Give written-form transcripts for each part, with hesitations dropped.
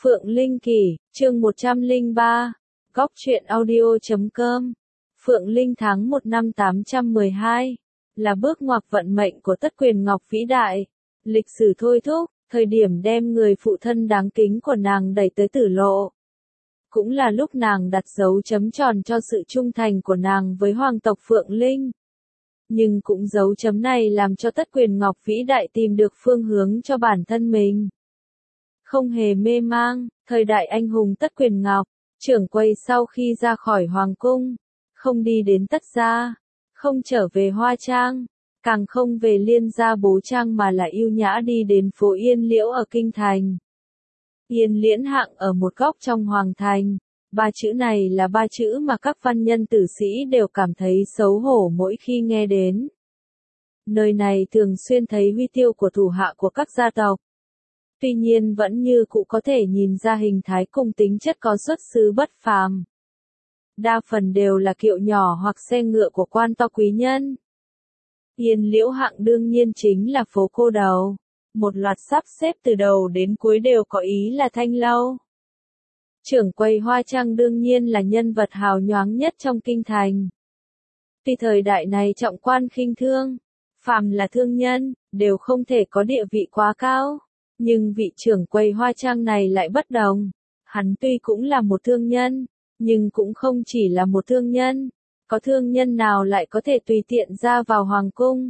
Phượng Linh Kỳ, chương 103, Góc truyện audio.com. Phượng Linh tháng 1 năm 812, là bước ngoặt vận mệnh của Tất Quyền Ngọc vĩ đại. Lịch sử thôi thúc, thời điểm đem người phụ thân đáng kính của nàng đẩy tới tử lộ. Cũng là lúc nàng đặt dấu chấm tròn cho sự trung thành của nàng với hoàng tộc Phượng Linh. Nhưng cũng dấu chấm này làm cho Tất Quyền Ngọc vĩ đại tìm được phương hướng cho bản thân mình. Không hề mê mang, thời đại anh hùng Tất Quyền Ngọc, trưởng quầy sau khi ra khỏi hoàng cung, không đi đến Tất gia, không trở về Hoa Trang, càng không về Liên gia Bố Trang mà là yêu nhã đi đến phố Yên Liễu ở Kinh Thành. Yên Liễn hạng ở một góc trong hoàng thành, ba chữ này là ba chữ mà các văn nhân tử sĩ đều cảm thấy xấu hổ mỗi khi nghe đến. Nơi này thường xuyên thấy huy tiêu của thủ hạ của các gia tộc. Tuy nhiên vẫn như cũ có thể nhìn ra hình thái cùng tính chất có xuất xứ bất phàm. Đa phần đều là kiệu nhỏ hoặc xe ngựa của quan to quý nhân. Yên Liễu hạng đương nhiên chính là phố cô đầu. Một loạt sắp xếp từ đầu đến cuối đều có ý là thanh lâu. Trưởng quầy Hoa Trang đương nhiên là nhân vật hào nhoáng nhất trong kinh thành. Tuy thời đại này trọng quan khinh thương, phàm là thương nhân, đều không thể có địa vị quá cao. Nhưng vị trưởng quầy Hoa Trang này lại bất đồng. Hắn tuy cũng là một thương nhân, nhưng cũng không chỉ là một thương nhân. Có thương nhân nào lại có thể tùy tiện ra vào hoàng cung.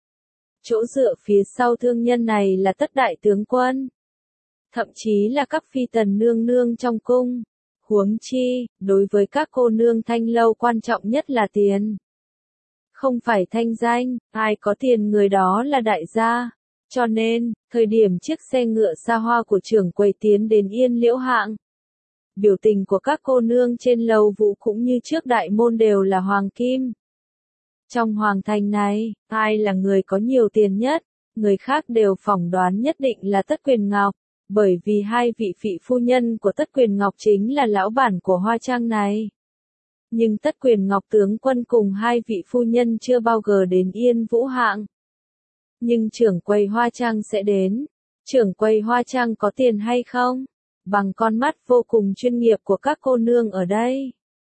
Chỗ dựa phía sau thương nhân này là Tất đại tướng quân. Thậm chí là các phi tần nương nương trong cung. Huống chi, đối với các cô nương thanh lâu quan trọng nhất là tiền. Không phải thanh danh, ai có tiền người đó là đại gia. Cho nên, thời điểm chiếc xe ngựa xa hoa của trưởng quầy tiến đến Yên Liễu hạng, biểu tình của các cô nương trên lầu vũ cũng như trước đại môn đều là hoàng kim. Trong hoàng thành này, ai là người có nhiều tiền nhất, người khác đều phỏng đoán nhất định là Tất Quyền Ngọc, bởi vì hai vị phỉ phu nhân của Tất Quyền Ngọc chính là lão bản của Hoa Trang này. Nhưng Tất Quyền Ngọc tướng quân cùng hai vị phu nhân chưa bao giờ đến Yên Vũ hạng. Nhưng trưởng quầy Hoa Trang sẽ đến. Trưởng quầy Hoa Trang có tiền hay không? Bằng con mắt vô cùng chuyên nghiệp của các cô nương ở đây.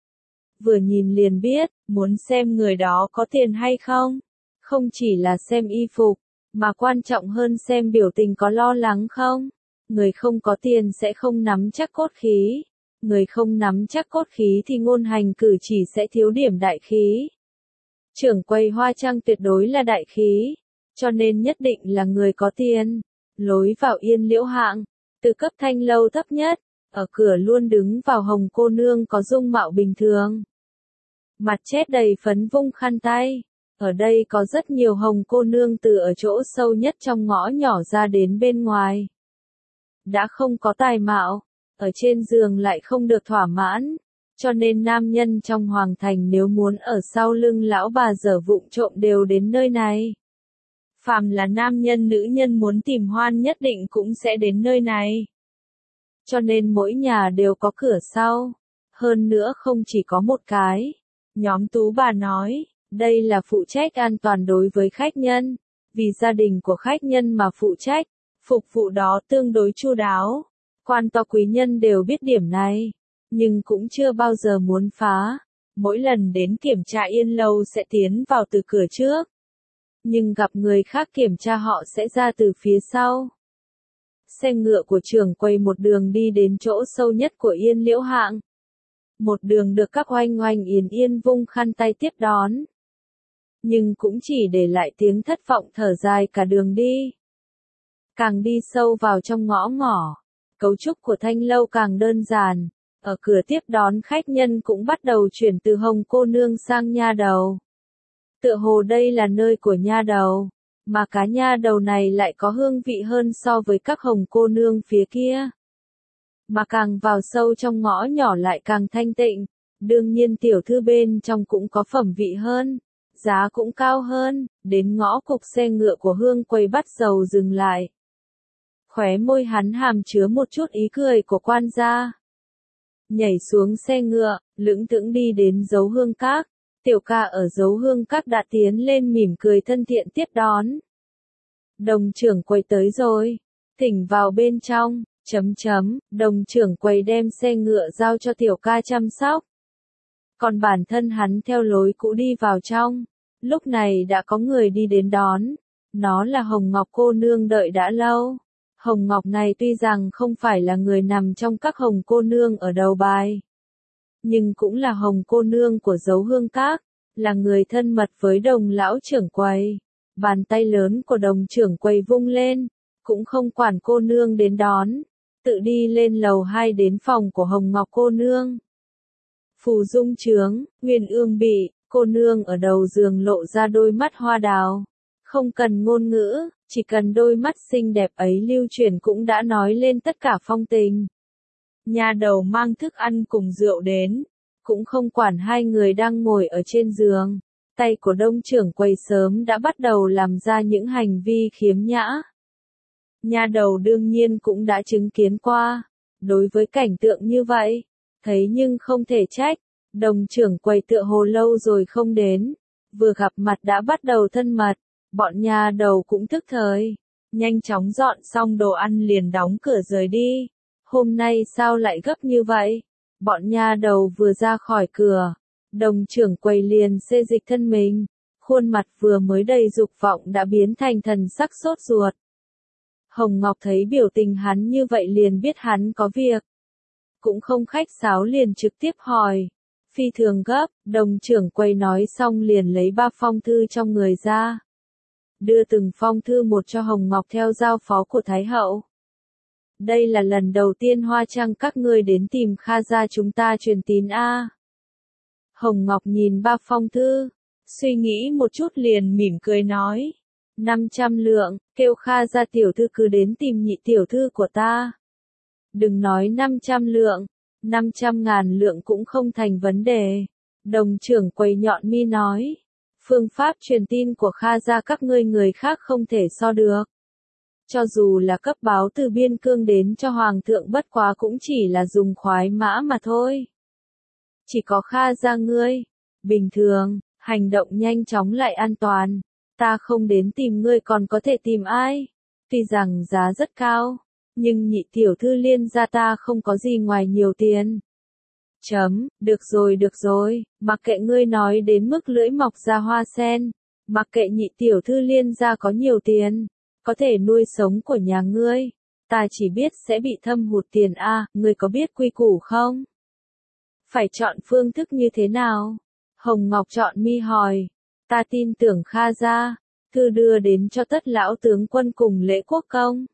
Vừa nhìn liền biết, muốn xem người đó có tiền hay không. Không chỉ là xem y phục, mà quan trọng hơn xem biểu tình có lo lắng không. Người không có tiền sẽ không nắm chắc cốt khí. Người không nắm chắc cốt khí thì ngôn hành cử chỉ sẽ thiếu điểm đại khí. Trưởng quầy Hoa Trang tuyệt đối là đại khí. Cho nên nhất định là người có tiền. Lối vào Yên Liễu hạng, từ cấp thanh lâu thấp nhất, ở cửa luôn đứng vào hồng cô nương có dung mạo bình thường. Mặt chết đầy phấn vung khăn tay. Ở đây có rất nhiều hồng cô nương từ ở chỗ sâu nhất trong ngõ nhỏ ra đến bên ngoài. Đã không có tài mạo, ở trên giường lại không được thỏa mãn. Cho nên nam nhân trong hoàng thành nếu muốn ở sau lưng lão bà dở vụng trộm đều đến nơi này. Phàm là nam nhân nữ nhân muốn tìm hoan nhất định cũng sẽ đến nơi này. Cho nên mỗi nhà đều có cửa sau. Hơn nữa không chỉ có một cái. Nhóm Tú bà nói, đây là phụ trách an toàn đối với khách nhân. Vì gia đình của khách nhân mà phụ trách, phục vụ đó tương đối chu đáo. Quan to quý nhân đều biết điểm này. Nhưng cũng chưa bao giờ muốn phá. Mỗi lần đến kiểm tra Yên lâu sẽ tiến vào từ cửa trước. Nhưng gặp người khác kiểm tra họ sẽ ra từ phía sau. Xe ngựa của trưởng quầy một đường đi đến chỗ sâu nhất của Yên Liễu hạng. Một đường được các oanh oanh yến yên vung khăn tay tiếp đón. Nhưng cũng chỉ để lại tiếng thất vọng thở dài cả đường đi. Càng đi sâu vào trong ngõ ngõ, cấu trúc của thanh lâu càng đơn giản. Ở cửa tiếp đón khách nhân cũng bắt đầu chuyển từ hồng cô nương sang nha đầu. Tựa hồ đây là nơi của nha đầu, mà cá nha đầu này lại có hương vị hơn so với các hồng cô nương phía kia. Mà càng vào sâu trong ngõ nhỏ lại càng thanh tịnh, đương nhiên tiểu thư bên trong cũng có phẩm vị hơn, giá cũng cao hơn, đến ngõ cục xe ngựa của hương quầy bắt dầu dừng lại. Khóe môi hắn hàm chứa một chút ý cười của quan gia. Nhảy xuống xe ngựa, lững thững đi đến Dấu Hương Các. Tiểu ca ở Dấu Hương Các đã tiến lên mỉm cười thân thiện tiếp đón. Đồng trưởng quầy tới rồi, thỉnh vào bên trong, Đồng trưởng quầy đem xe ngựa giao cho tiểu ca chăm sóc. Còn bản thân hắn theo lối cũ đi vào trong. Lúc này đã có người đi đến đón. Nó là Hồng Ngọc cô nương đợi đã lâu. Hồng Ngọc này tuy rằng không phải là người nằm trong các hồng cô nương ở đầu bài. Nhưng cũng là hồng cô nương của Dấu Hương Các. Là người thân mật với Đồng lão trưởng quầy. Bàn tay lớn của Đồng trưởng quầy vung lên. Cũng không quản cô nương đến đón. Tự đi lên lầu 2 đến phòng của Hồng Ngọc cô nương. Phù dung trướng, Nguyên Ương bị, cô nương ở đầu giường lộ ra đôi mắt hoa đào. Không cần ngôn ngữ, chỉ cần đôi mắt xinh đẹp ấy lưu truyền cũng đã nói lên tất cả phong tình. Nha đầu mang thức ăn cùng rượu đến, cũng không quản hai người đang ngồi ở trên giường. Tay của Đông trưởng quầy sớm đã bắt đầu làm ra những hành vi khiếm nhã. Nha đầu đương nhiên cũng đã chứng kiến qua. Đối với cảnh tượng như vậy, thấy nhưng không thể trách. Đồng trưởng quầy tựa hồ lâu rồi không đến. Vừa gặp mặt đã bắt đầu thân mật. Bọn nha đầu cũng thức thời. Nhanh chóng dọn xong đồ ăn liền đóng cửa rời đi. Hôm nay sao lại gấp như vậy? Bọn nha đầu vừa ra khỏi cửa. Đồng trưởng quầy liền xê dịch thân mình. Khuôn mặt vừa mới đầy dục vọng đã biến thành thần sắc sốt ruột. Hồng Ngọc thấy biểu tình hắn như vậy liền biết hắn có việc. Cũng không khách sáo liền trực tiếp hỏi. Phi thường gấp, đồng trưởng quầy nói xong liền lấy 3 phong thư trong người ra. Đưa từng phong thư một cho Hồng Ngọc theo giao phó của Thái Hậu. Đây là lần đầu tiên Hoa Trăng các ngươi đến tìm Kha gia chúng ta truyền tín a. Hồng Ngọc nhìn 3 phong thư, suy nghĩ một chút liền mỉm cười nói. 500 lượng, kêu Kha gia tiểu thư cứ đến tìm nhị tiểu thư của ta. Đừng nói 500 lượng, 500.000 lượng cũng không thành vấn đề. Đồng trưởng quầy nhọn mi nói. Phương pháp truyền tin của Kha gia các ngươi người khác không thể so được. Cho dù là cấp báo từ biên cương đến cho Hoàng thượng bất quá cũng chỉ là dùng khoái mã mà thôi. Chỉ có Kha gia ngươi, bình thường, hành động nhanh chóng lại an toàn. Ta không đến tìm ngươi còn có thể tìm ai? Tuy rằng giá rất cao, nhưng nhị tiểu thư Liên gia ta không có gì ngoài nhiều tiền. Được rồi, mặc kệ ngươi nói đến mức lưỡi mọc ra hoa sen, mặc kệ nhị tiểu thư Liên gia có nhiều tiền, có thể nuôi sống của nhà ngươi, ta chỉ biết sẽ bị thâm hụt tiền a, ngươi có biết quy củ không? Phải chọn phương thức như thế nào? Hồng Ngọc chọn mi hỏi. Ta tin tưởng Kha gia, thư đưa đến cho tất lão tướng quân cùng Lễ Quốc công.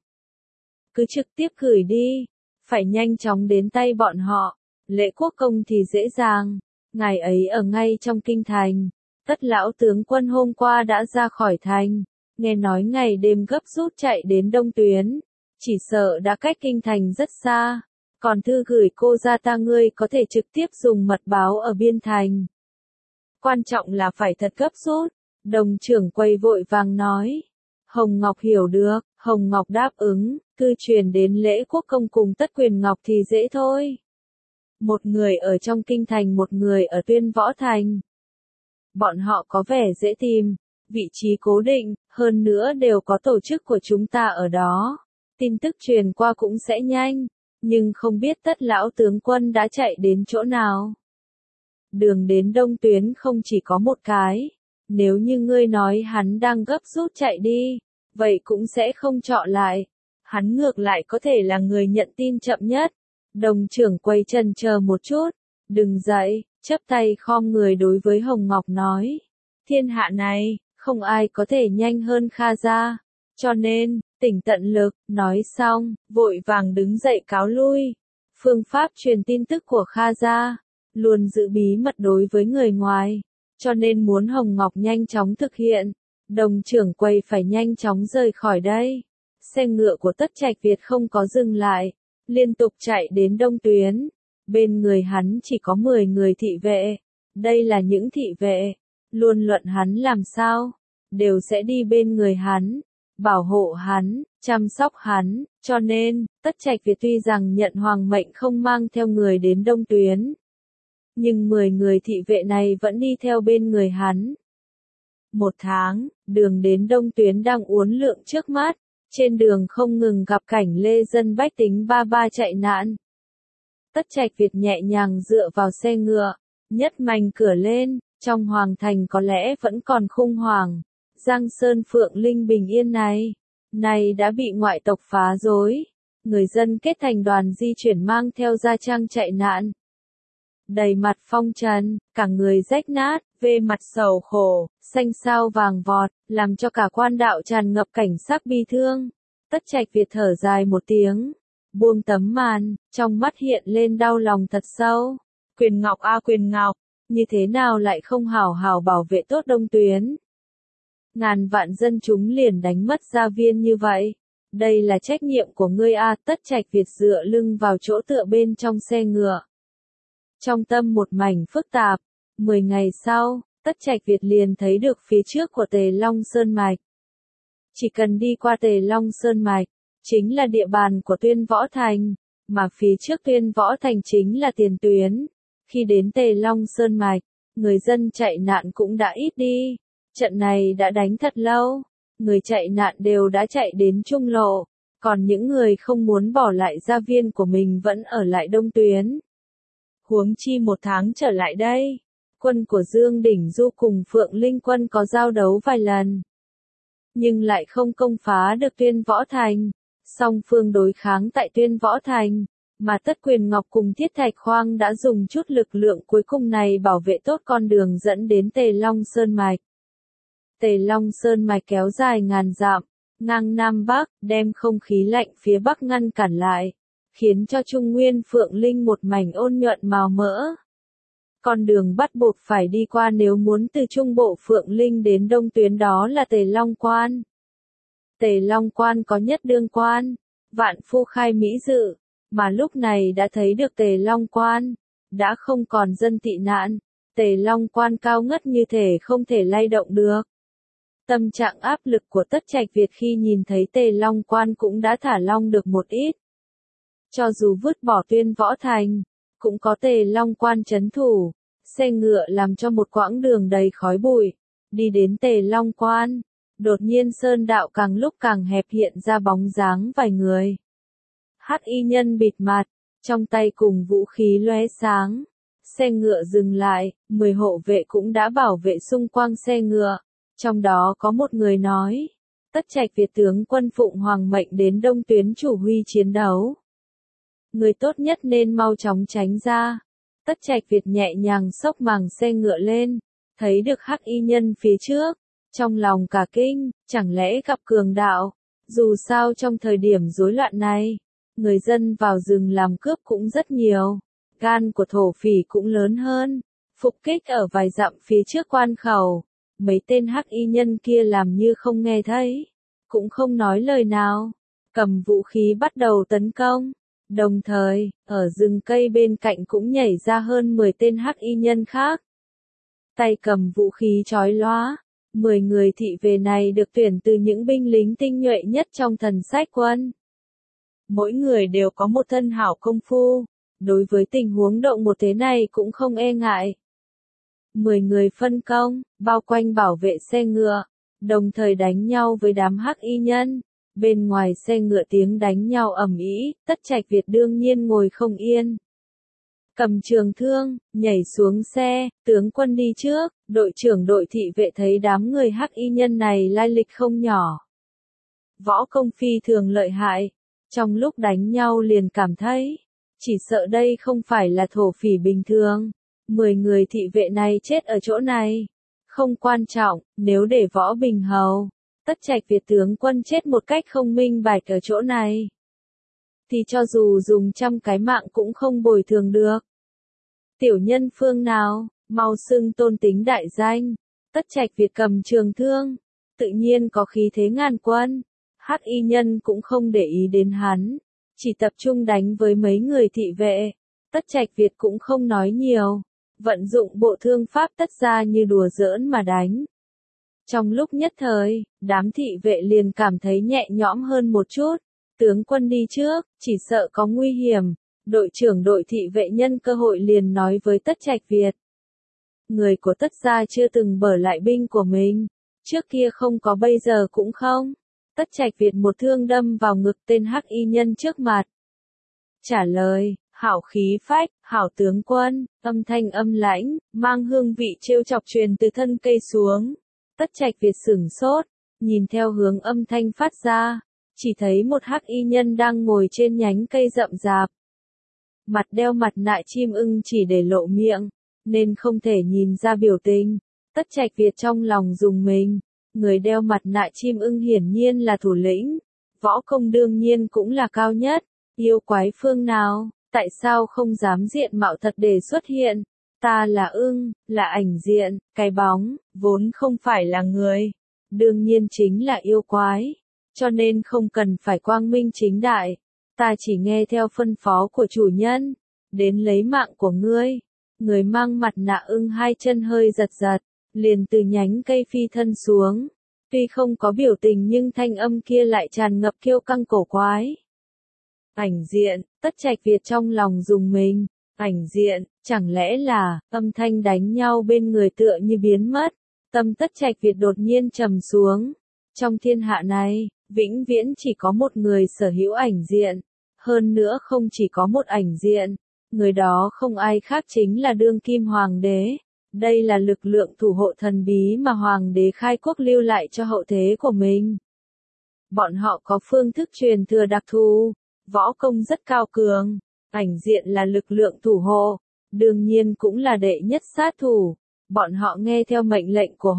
Cứ trực tiếp gửi đi, phải nhanh chóng đến tay bọn họ. Lễ Quốc công thì dễ dàng, ngài ấy ở ngay trong kinh thành. Tất lão tướng quân hôm qua đã ra khỏi thành, nghe nói ngày đêm gấp rút chạy đến Đông Tuyến, chỉ sợ đã cách kinh thành rất xa. Còn thư gửi cô gia ta ngươi có thể trực tiếp dùng mật báo ở biên thành. Quan trọng là phải thật gấp rút, đồng trưởng quầy vội vàng nói. Hồng Ngọc hiểu được, Hồng Ngọc đáp ứng, thư truyền đến Lễ Quốc công cùng Tất Quyền Ngọc thì dễ thôi. Một người ở trong kinh thành, một người ở Tuyên Võ thành. Bọn họ có vẻ dễ tìm, vị trí cố định, hơn nữa đều có tổ chức của chúng ta ở đó. Tin tức truyền qua cũng sẽ nhanh, nhưng không biết tất lão tướng quân đã chạy đến chỗ nào. Đường đến Đông Tuyến không chỉ có một cái, nếu như ngươi nói hắn đang gấp rút chạy đi, vậy cũng sẽ không chọn lại. Hắn ngược lại có thể là người nhận tin chậm nhất. Đồng trưởng quầy chần chờ một chút, đừng dậy, chắp tay khom người đối với Hồng Ngọc nói. Thiên hạ này, không ai có thể nhanh hơn Kha gia, cho nên, tỉnh tận lực, nói xong, vội vàng đứng dậy cáo lui. Phương pháp truyền tin tức của Kha gia, luôn giữ bí mật đối với người ngoài, cho nên muốn Hồng Ngọc nhanh chóng thực hiện, đồng trưởng quầy phải nhanh chóng rời khỏi đây. Xe ngựa của Tất Trạch Việt không có dừng lại, liên tục chạy đến Đông Tuyến. Bên người hắn chỉ có 10 người thị vệ. Đây là những thị vệ, luôn luận hắn làm sao, đều sẽ đi bên người hắn, bảo hộ hắn, chăm sóc hắn, cho nên, Tất Trạch Việt tuy rằng nhận hoàng mệnh không mang theo người đến Đông Tuyến, nhưng 10 người thị vệ này vẫn đi theo bên người hắn. 1 tháng, đường đến Đông Tuyến đang uốn lượn trước mắt, Trên đường không ngừng gặp cảnh lê dân bách tính ba ba chạy nạn. Tất Trạch Việt nhẹ nhàng dựa vào xe ngựa, nhấc mành cửa lên, trong hoàng thành có lẽ vẫn còn khủng hoảng. Giang Sơn Phượng Linh bình yên này đã bị ngoại tộc phá rối. Người dân kết thành đoàn di chuyển mang theo gia trang chạy nạn. Đầy mặt phong trần, cả người rách nát, về mặt sầu khổ, xanh xao vàng vọt, làm cho cả quan đạo tràn ngập cảnh sắc bi thương. Tất Trạch Việt thở dài một tiếng, buông tấm màn, trong mắt hiện lên đau lòng thật sâu. Quyền Ngọc a Quyền Ngọc, như thế nào lại không hào hào bảo vệ tốt Đông Tuyến? Ngàn vạn dân chúng liền đánh mất gia viên như vậy. Đây là trách nhiệm của ngươi a. Tất Trạch Việt dựa lưng vào chỗ tựa bên trong xe ngựa. Trong tâm một mảnh phức tạp, 10 ngày sau, Tất Trạch Việt liền thấy được phía trước của Tề Long Sơn Mạch. Chỉ cần đi qua Tề Long Sơn Mạch, chính là địa bàn của Tuyên Võ Thành, mà phía trước Tuyên Võ Thành chính là tiền tuyến. Khi đến Tề Long Sơn Mạch, người dân chạy nạn cũng đã ít đi. Trận này đã đánh thật lâu, người chạy nạn đều đã chạy đến trung lộ, còn những người không muốn bỏ lại gia viên của mình vẫn ở lại Đông Tuyến. Huống chi một tháng trở lại đây, quân của Dương Đỉnh Du cùng Phượng Linh quân có giao đấu vài lần, nhưng lại không công phá được Tuyên Võ Thành. Song phương đối kháng tại Tuyên Võ Thành, mà Tất Quyền Ngọc cùng Thiết Thạch Khoang đã dùng chút lực lượng cuối cùng này bảo vệ tốt con đường dẫn đến Tề Long Sơn Mạch. Tề Long Sơn Mạch kéo dài ngàn dặm, ngang Nam Bắc, đem không khí lạnh phía Bắc ngăn cản lại, khiến cho Trung Nguyên Phượng Linh một mảnh ôn nhuận màu mỡ. Con đường bắt buộc phải đi qua nếu muốn từ Trung Bộ Phượng Linh đến Đông Tuyến đó là Tề Long Quan. Tề Long Quan có nhất đương quan, vạn phu khai mỹ dự, mà lúc này đã thấy được Tề Long Quan, đã không còn dân tị nạn, Tề Long Quan cao ngất như thể không thể lay động được. Tâm trạng áp lực của Tất Trạch Việt khi nhìn thấy Tề Long Quan cũng đã thả lỏng được một ít. Cho dù vứt bỏ Tuyên Võ Thành, cũng có Tề Long Quan trấn thủ, xe ngựa làm cho một quãng đường đầy khói bụi, đi đến Tề Long Quan, đột nhiên sơn đạo càng lúc càng hẹp hiện ra bóng dáng vài người. Hắc y nhân bịt mặt, trong tay cùng vũ khí lóe sáng. Xe ngựa dừng lại, 10 hộ vệ cũng đã bảo vệ xung quanh xe ngựa. Trong đó có một người nói, Tất Trạch Việt tướng quân Phụng Hoàng mệnh đến Đông Tuyến chủ huy chiến đấu. Người tốt nhất nên mau chóng tránh ra. Tất Trạch Việt nhẹ nhàng xốc màng xe ngựa lên, thấy được hắc y nhân phía trước. Trong lòng cả kinh, chẳng lẽ gặp cường đạo. Dù sao trong thời điểm rối loạn này, người dân vào rừng làm cướp cũng rất nhiều. Gan của thổ phỉ cũng lớn hơn. Phục kích ở vài dặm phía trước quan khẩu. Mấy tên hắc y nhân kia làm như không nghe thấy, cũng không nói lời nào, cầm vũ khí bắt đầu tấn công. Đồng thời, ở rừng cây bên cạnh cũng nhảy ra hơn 10 tên hắc y nhân khác. Tay cầm vũ khí chói lóa, 10 người thị vệ này được tuyển từ những binh lính tinh nhuệ nhất trong thần sách quân. Mỗi người đều có một thân hảo công phu, đối với tình huống động một thế này cũng không e ngại. 10 người phân công, bao quanh bảo vệ xe ngựa, đồng thời đánh nhau với đám hắc y nhân. Bên ngoài xe ngựa tiếng đánh nhau ầm ĩ, Tất Trạch Việt đương nhiên ngồi không yên. Cầm trường thương, nhảy xuống xe, tướng quân đi trước, đội trưởng đội thị vệ thấy đám người hắc y nhân này lai lịch không nhỏ. Võ công phi thường lợi hại, trong lúc đánh nhau liền cảm thấy, chỉ sợ đây không phải là thổ phỉ bình thường. 10 người thị vệ này chết ở chỗ này. Không quan trọng, nếu để Võ Bình Hầu, Tất Trạch Việt tướng quân chết một cách không minh bạch ở chỗ này, thì cho dù dùng 100 cái mạng cũng không bồi thường được. Tiểu nhân phương nào, mau xưng tôn tính đại danh. Tất Trạch Việt cầm trường thương, tự nhiên có khí thế ngàn quân. Hắc y nhân cũng không để ý đến hắn, chỉ tập trung đánh với mấy người thị vệ. Tất Trạch Việt cũng không nói nhiều, vận dụng bộ thương pháp tất ra như đùa giỡn mà đánh. Trong lúc nhất thời, đám thị vệ liền cảm thấy nhẹ nhõm hơn một chút. Tướng quân đi trước, chỉ sợ có nguy hiểm. Đội trưởng đội thị vệ nhân cơ hội liền nói với Tất Trạch Việt. Người của Tất gia chưa từng bở lại binh của mình. Trước kia không có bây giờ cũng không. Tất Trạch Việt một thương đâm vào ngực tên hắc y nhân trước mặt. Trả lời, hảo khí phách, hảo tướng quân, âm thanh âm lãnh, mang hương vị trêu chọc truyền từ thân cây xuống. Tất Trạch Việt sửng sốt, nhìn theo hướng âm thanh phát ra, chỉ thấy một hắc y nhân đang ngồi trên nhánh cây rậm rạp. Mặt đeo mặt nạ chim ưng chỉ để lộ miệng, nên không thể nhìn ra biểu tình. Tất Trạch Việt trong lòng rùng mình, người đeo mặt nạ chim ưng hiển nhiên là thủ lĩnh, võ công đương nhiên cũng là cao nhất. Yêu quái phương nào, tại sao không dám diện mạo thật để xuất hiện? Ta là ưng, là ảnh diện, cái bóng, vốn không phải là người. Đương nhiên chính là yêu quái, cho nên không cần phải quang minh chính đại. Ta chỉ nghe theo phân phó của chủ nhân, đến lấy mạng của ngươi. Người mang mặt nạ ưng hai chân hơi giật giật, liền từ nhánh cây phi thân xuống. Tuy không có biểu tình nhưng thanh âm kia lại tràn ngập kiêu căng cổ quái. Ảnh diện, Tất Trạch Việt trong lòng rùng mình. Ảnh diện, chẳng lẽ là, âm thanh đánh nhau bên người tựa như biến mất. Tâm Tất Trạch Việt đột nhiên trầm xuống. Trong thiên hạ này, vĩnh viễn chỉ có một người sở hữu ảnh diện. Hơn nữa không chỉ có một ảnh diện, người đó không ai khác chính là đương kim hoàng đế. Đây là lực lượng thủ hộ thần bí mà hoàng đế khai quốc lưu lại cho hậu thế của mình. Bọn họ có phương thức truyền thừa đặc thù, võ công rất cao cường, ảnh diện là lực lượng thủ hộ, đương nhiên cũng là đệ nhất sát thủ. Bọn họ nghe theo mệnh lệnh của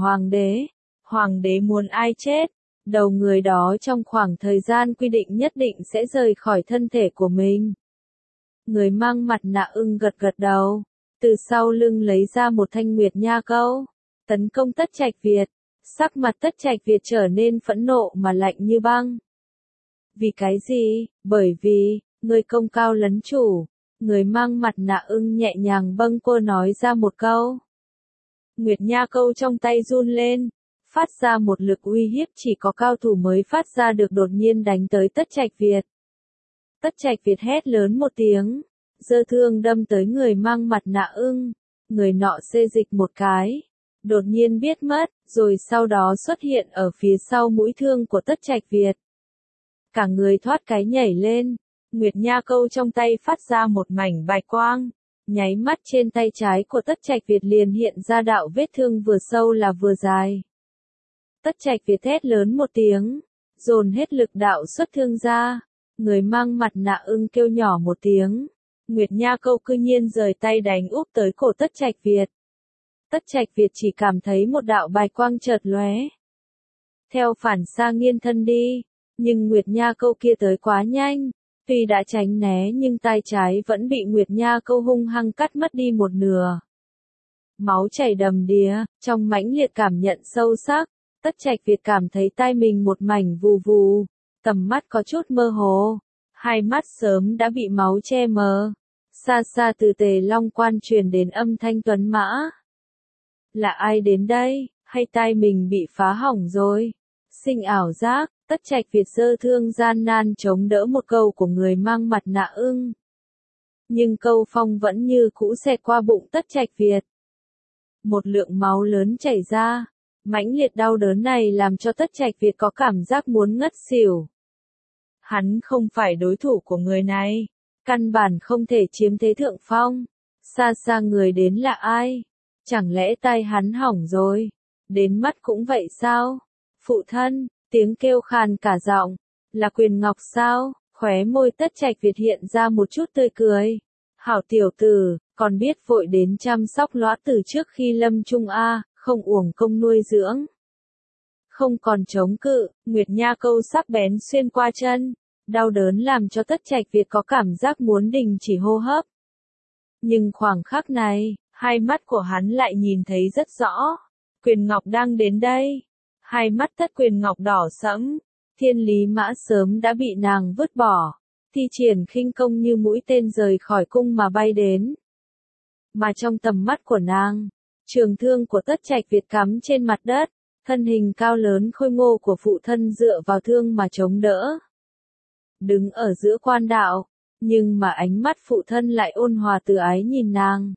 hoàng đế muốn ai chết, đầu người đó trong khoảng thời gian quy định nhất định sẽ rời khỏi thân thể của mình. Người mang mặt nạ ưng gật gật đầu, từ sau lưng lấy ra một thanh nguyệt nha câu, tấn công Tất Trạch Việt. Sắc mặt Tất Trạch Việt trở nên phẫn nộ mà lạnh như băng. Vì cái gì? Bởi vì, người công cao lấn chủ. Người mang mặt nạ ưng nhẹ nhàng bâng quơ nói ra một câu. Nguyệt nha câu trong tay run lên, phát ra một lực uy hiếp chỉ có cao thủ mới phát ra được, đột nhiên đánh tới Tất Trạch Việt. Tất Trạch Việt hét lớn một tiếng, giơ thương đâm tới người mang mặt nạ ưng. Người nọ xê dịch một cái, đột nhiên biết mất, rồi sau đó xuất hiện ở phía sau mũi thương của Tất Trạch Việt. Cả người thoát cái nhảy lên, Nguyệt nha câu trong tay phát ra một mảnh bạch quang, nháy mắt trên tay trái của Tất Trạch Việt liền hiện ra đạo vết thương vừa sâu là vừa dài. Tất Trạch Việt thét lớn một tiếng, dồn hết lực đạo xuất thương ra, người mang mặt nạ ưng kêu nhỏ một tiếng, Nguyệt nha câu cư nhiên rời tay đánh úp tới cổ Tất Trạch Việt. Tất Trạch Việt chỉ cảm thấy một đạo bạch quang chợt lóe, theo phản xạ nghiêng thân đi, nhưng Nguyệt nha câu kia tới quá nhanh, tuy đã tránh né nhưng tay trái vẫn bị Nguyệt nha câu hung hăng cắt mất đi một nửa. Máu chảy đầm đìa, trong mãnh liệt cảm nhận sâu sắc, Tất Trạch Việt cảm thấy tai mình một mảnh vù vù, tầm mắt có chút mơ hồ, hai mắt sớm đã bị máu che mờ. Xa xa từ Tề Long Quan truyền đến âm thanh tuấn mã. Là ai đến đây, hay tai mình bị phá hỏng rồi? Sinh ảo giác, Tất Trạch Việt giơ thương gian nan chống đỡ một câu của người mang mặt nạ ưng. Nhưng câu phong vẫn như cũ xẹt qua bụng Tất Trạch Việt. Một lượng máu lớn chảy ra, mãnh liệt đau đớn này làm cho Tất Trạch Việt có cảm giác muốn ngất xỉu. Hắn không phải đối thủ của người này, căn bản không thể chiếm thế thượng phong. Xa xa người đến là ai? Chẳng lẽ tai hắn hỏng rồi? Đến mắt cũng vậy sao? Phụ thân, tiếng kêu khàn cả giọng, là Quyền Ngọc sao? Khóe môi Tất Trạch Việt hiện ra một chút tươi cười. Hảo tiểu tử, còn biết vội đến chăm sóc lõa tử trước khi lâm chung a, không uổng công nuôi dưỡng. Không còn chống cự, Nguyệt nha câu sắc bén xuyên qua chân, đau đớn làm cho Tất Trạch Việt có cảm giác muốn đình chỉ hô hấp. Nhưng khoảng khắc này, hai mắt của hắn lại nhìn thấy rất rõ, Quyền Ngọc đang đến đây. Hai mắt Tất Quyền Ngọc đỏ sẫm, Thiên Lý Mã sớm đã bị nàng vứt bỏ, thi triển khinh công như mũi tên rời khỏi cung mà bay đến. Mà trong tầm mắt của nàng, trường thương của Tất Trạch Việt cắm trên mặt đất, thân hình cao lớn khôi ngô của phụ thân dựa vào thương mà chống đỡ. Đứng ở giữa quan đạo, nhưng mà ánh mắt phụ thân lại ôn hòa từ ái nhìn nàng.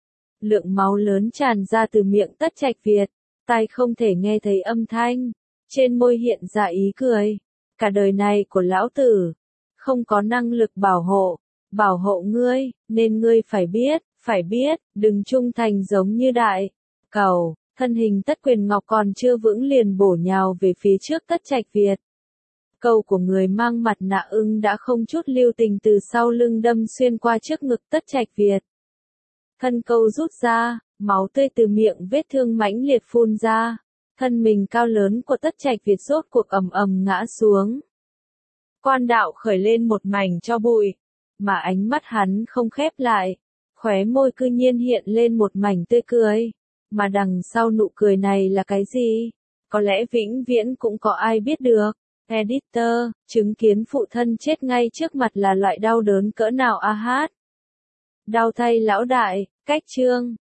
Lượng máu lớn tràn ra từ miệng Tất Trạch Việt, tai không thể nghe thấy âm thanh, trên môi hiện ra ý cười. Cả đời này của lão tử, không có năng lực bảo hộ ngươi, nên ngươi phải biết, đừng trung thành giống như đại cầu. Thân hình Tất Quyền Ngọc còn chưa vững liền bổ nhào về phía trước Tất Trạch Việt. Câu của người mang mặt nạ ưng đã không chút lưu tình từ sau lưng đâm xuyên qua trước ngực Tất Trạch Việt. Thân câu rút ra, máu tươi từ miệng vết thương mãnh liệt phun ra. Thân mình cao lớn của Tất Trạch Việt rốt cuộc ầm ầm ngã xuống. Quan đạo khởi lên một mảnh tro bụi, mà ánh mắt hắn không khép lại, khóe môi cư nhiên hiện lên một mảnh tươi cười. Mà đằng sau nụ cười này là cái gì? Có lẽ vĩnh viễn cũng có ai biết được. Editor, chứng kiến phụ thân chết ngay trước mặt là loại đau đớn cỡ nào a hát. Đau thay lão đại, cách chương.